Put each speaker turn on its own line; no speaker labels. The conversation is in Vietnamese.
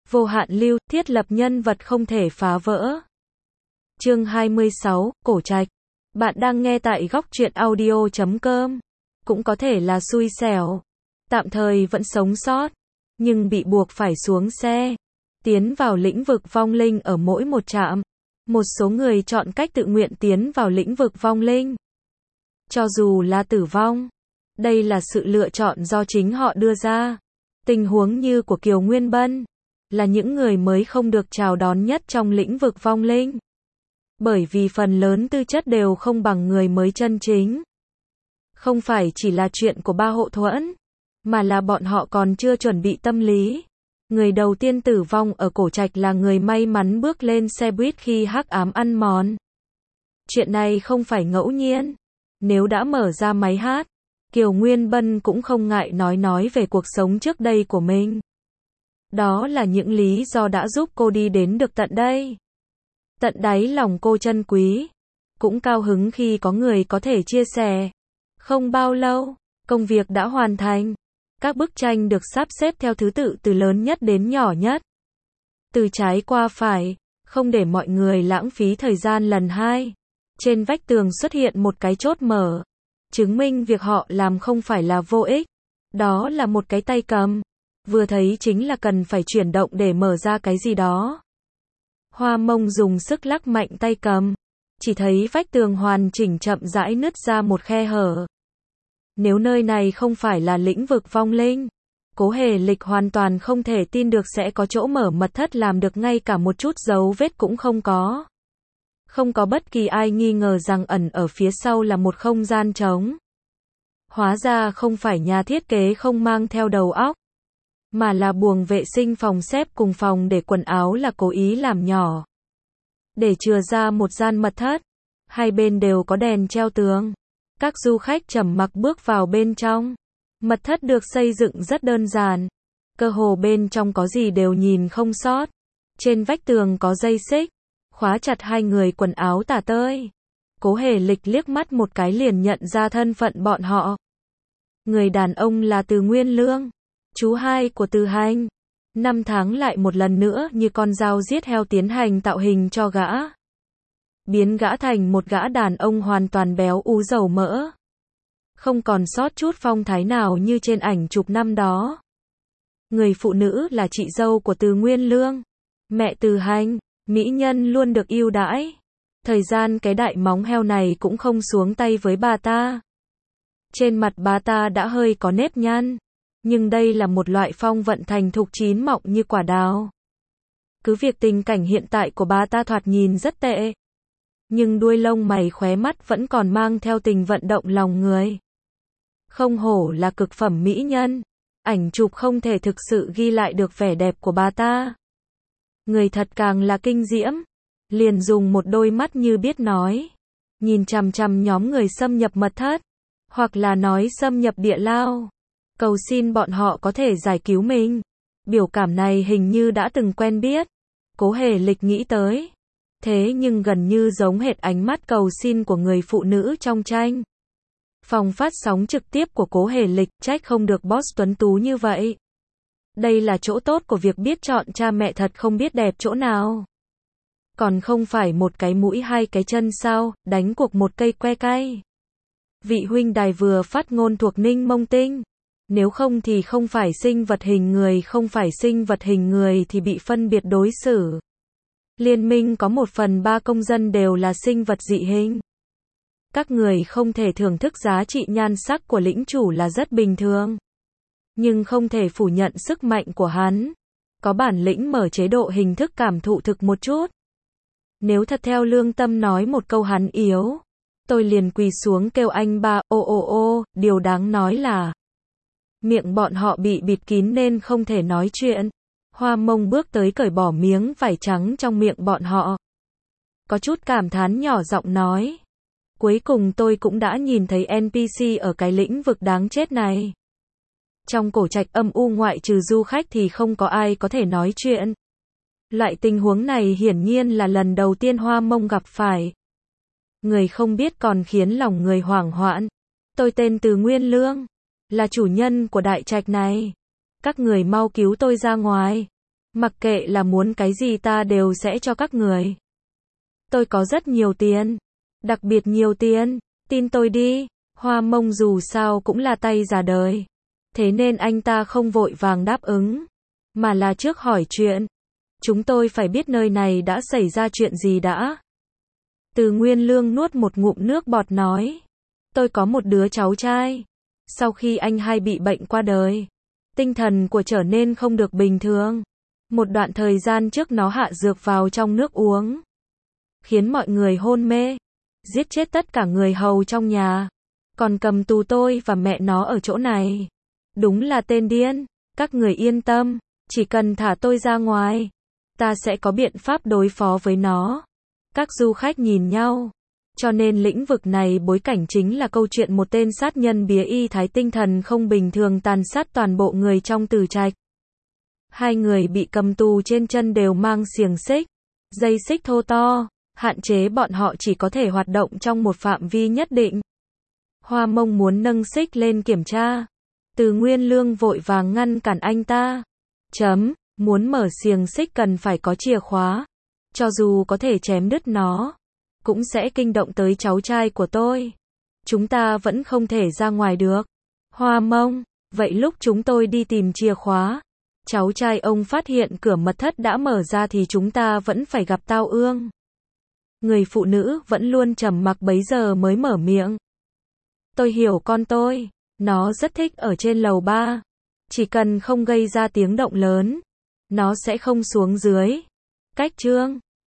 Vô hạn lưu, thiết lập nhân vật không thể phá vỡ. Chương 26, Cổ Trạch. Bạn đang nghe tại góc truyện audio.com. Cũng có thể là xui xẻo. Tạm thời vẫn sống sót. Nhưng bị buộc phải xuống xe. Tiến vào lĩnh vực vong linh ở mỗi một trạm. Một số người chọn cách tự nguyện tiến vào lĩnh vực vong linh. Cho dù là tử vong. Đây là sự lựa chọn do chính họ đưa ra. Tình huống như của Kiều Nguyên Bân. Là những người mới không được chào đón nhất trong lĩnh vực vong linh. Bởi vì phần lớn tư chất đều không bằng người mới chân chính. Không phải chỉ là chuyện của ba hộ thuẫn, mà là bọn họ còn chưa chuẩn bị tâm lý. Người đầu tiên tử vong ở Cổ Trạch là người may mắn bước lên xe buýt khi hắc ám ăn mòn. Chuyện này không phải ngẫu nhiên. Nếu đã mở ra máy hát, Kiều Nguyên Bân cũng không ngại nói về cuộc sống trước đây của mình. Đó là những lý do đã giúp cô đi đến được tận đây. Tận đáy lòng cô trân quý, cũng cao hứng khi có người có thể chia sẻ. Không bao lâu, công việc đã hoàn thành. Các bức tranh được sắp xếp theo thứ tự từ lớn nhất đến nhỏ nhất. Từ trái qua phải, không để mọi người lãng phí thời gian lần hai. Trên vách tường xuất hiện một cái chốt mở, chứng minh việc họ làm không phải là vô ích. Đó là một cái tay cầm. Vừa thấy chính là cần phải chuyển động để mở ra cái gì đó. Hoa Mông dùng sức lắc mạnh tay cầm. Chỉ thấy vách tường hoàn chỉnh chậm rãi nứt ra một khe hở. Nếu nơi này không phải là lĩnh vực vong linh, Cố Hề Lịch hoàn toàn không thể tin được sẽ có chỗ mở mật thất làm được ngay cả một chút dấu vết cũng không có. Không có bất kỳ ai nghi ngờ rằng ẩn ở phía sau là một không gian trống. Hóa ra không phải nhà thiết kế không mang theo đầu óc, mà là buồng vệ sinh phòng xếp cùng phòng để quần áo là cố ý làm nhỏ. Để chừa ra một gian mật thất, hai bên đều có đèn treo tường. Các du khách trầm mặc bước vào bên trong. Mật thất được xây dựng rất đơn giản. Cơ hồ bên trong có gì đều nhìn không sót. Trên vách tường có dây xích, khóa chặt hai người quần áo tả tơi. Cố Hề Lịch liếc mắt một cái liền nhận ra thân phận bọn họ. Người đàn ông là Từ Nguyên Lương, chú hai của Từ Hành. 5 tháng lại một lần nữa như con dao giết heo tiến hành tạo hình cho gã. Biến gã thành một gã đàn ông hoàn toàn béo ú dầu mỡ. Không còn sót chút phong thái nào như trên ảnh chụp năm đó. Người phụ nữ là chị dâu của Từ Nguyên Lương, mẹ Từ Hành, mỹ nhân luôn được ưu đãi. Thời gian cái đại móng heo này cũng không xuống tay với bà ta. Trên mặt bà ta đã hơi có nếp nhăn. Nhưng đây là một loại phong vận thành thục chín mọng như quả đào. Cứ việc tình cảnh hiện tại của bà ta thoạt nhìn rất tệ, nhưng đuôi lông mày khóe mắt vẫn còn mang theo tình vận động lòng người. Không hổ là cực phẩm mỹ nhân. Ảnh chụp không thể thực sự ghi lại được vẻ đẹp của bà ta. Người thật càng là kinh diễm. Liền dùng một đôi mắt như biết nói. Nhìn chằm chằm nhóm người xâm nhập mật thất. Hoặc là nói xâm nhập địa lao. Cầu xin bọn họ có thể giải cứu mình. Biểu cảm này hình như đã từng quen biết. Cố Hề Lịch nghĩ tới. Thế nhưng gần như giống hệt ánh mắt cầu xin của người phụ nữ trong tranh. Phòng phát sóng trực tiếp của Cố Hề Lịch, trách không được boss tuấn tú như vậy. Đây là chỗ tốt của việc biết chọn cha mẹ thật không biết đẹp chỗ nào. Còn không phải một cái mũi hai cái chân sao, đánh cuộc một cây que cay. Vị huynh đài vừa phát ngôn thuộc Ninh Mông Tinh. Nếu không thì không phải sinh vật hình người, không phải sinh vật hình người thì bị phân biệt đối xử. Liên minh có 1/3 công dân đều là sinh vật dị hình. Các người không thể thưởng thức giá trị nhan sắc của lĩnh chủ là rất bình thường. Nhưng không thể phủ nhận sức mạnh của hắn. Có bản lĩnh mở chế độ hình thức cảm thụ thực một chút. Nếu thật theo lương tâm nói một câu hắn yếu, tôi liền quỳ xuống kêu anh ba, ô, điều đáng nói là miệng bọn họ bị bịt kín nên không thể nói chuyện. Hoa Mông bước tới cởi bỏ miếng vải trắng trong miệng bọn họ. Có chút cảm thán nhỏ giọng nói. Cuối cùng tôi cũng đã nhìn thấy NPC ở cái lĩnh vực đáng chết này. Trong Cổ Trạch âm u ngoại trừ du khách thì không có ai có thể nói chuyện. Loại tình huống này hiển nhiên là lần đầu tiên Hoa Mông gặp phải. Người không biết còn khiến lòng người hoảng hoạn. Tôi tên Từ Nguyên Lương, là chủ nhân của đại trạch này. Các người mau cứu tôi ra ngoài. Mặc kệ là muốn cái gì ta đều sẽ cho các người. Tôi có rất nhiều tiền. Đặc biệt nhiều tiền. Tin tôi đi. Hoa Mông dù sao cũng là tay già đời. Thế nên anh ta không vội vàng đáp ứng. Mà là trước hỏi chuyện. Chúng tôi phải biết nơi này đã xảy ra chuyện gì đã. Từ Nguyên Lương nuốt một ngụm nước bọt nói. Tôi có một đứa cháu trai. Sau khi anh hai bị bệnh qua đời, tinh thần của trở nên không được bình thường. Một đoạn thời gian trước nó hạ dược vào trong nước uống, khiến mọi người hôn mê, giết chết tất cả người hầu trong nhà, còn cầm tù tôi và mẹ nó ở chỗ này. Đúng là tên điên. Các người yên tâm, chỉ cần thả tôi ra ngoài, ta sẽ có biện pháp đối phó với nó. Các du khách nhìn nhau. Cho nên lĩnh vực này bối cảnh chính là câu chuyện một tên sát nhân bía y thái tinh thần không bình thường tàn sát toàn bộ người trong Từ Trạch. Hai người bị cầm tù trên chân đều mang xiềng xích, dây xích thô to, hạn chế bọn họ chỉ có thể hoạt động trong một phạm vi nhất định. Hoa Mông muốn nâng xích lên kiểm tra. Từ Nguyên Lương vội vàng ngăn cản anh ta. Muốn mở xiềng xích cần phải có chìa khóa. Cho dù có thể chém đứt nó, cũng sẽ kinh động tới cháu trai của tôi. Chúng ta vẫn không thể ra ngoài được. Hoa Mông, vậy lúc chúng tôi đi tìm chìa khóa, cháu trai ông phát hiện cửa mật thất đã mở ra thì chúng ta vẫn phải gặp tao ương. Người phụ nữ vẫn luôn trầm mặc bấy giờ mới mở miệng. Tôi hiểu con tôi, nó rất thích ở trên lầu 3. Chỉ cần không gây ra tiếng động lớn, nó sẽ không xuống dưới. Cách chương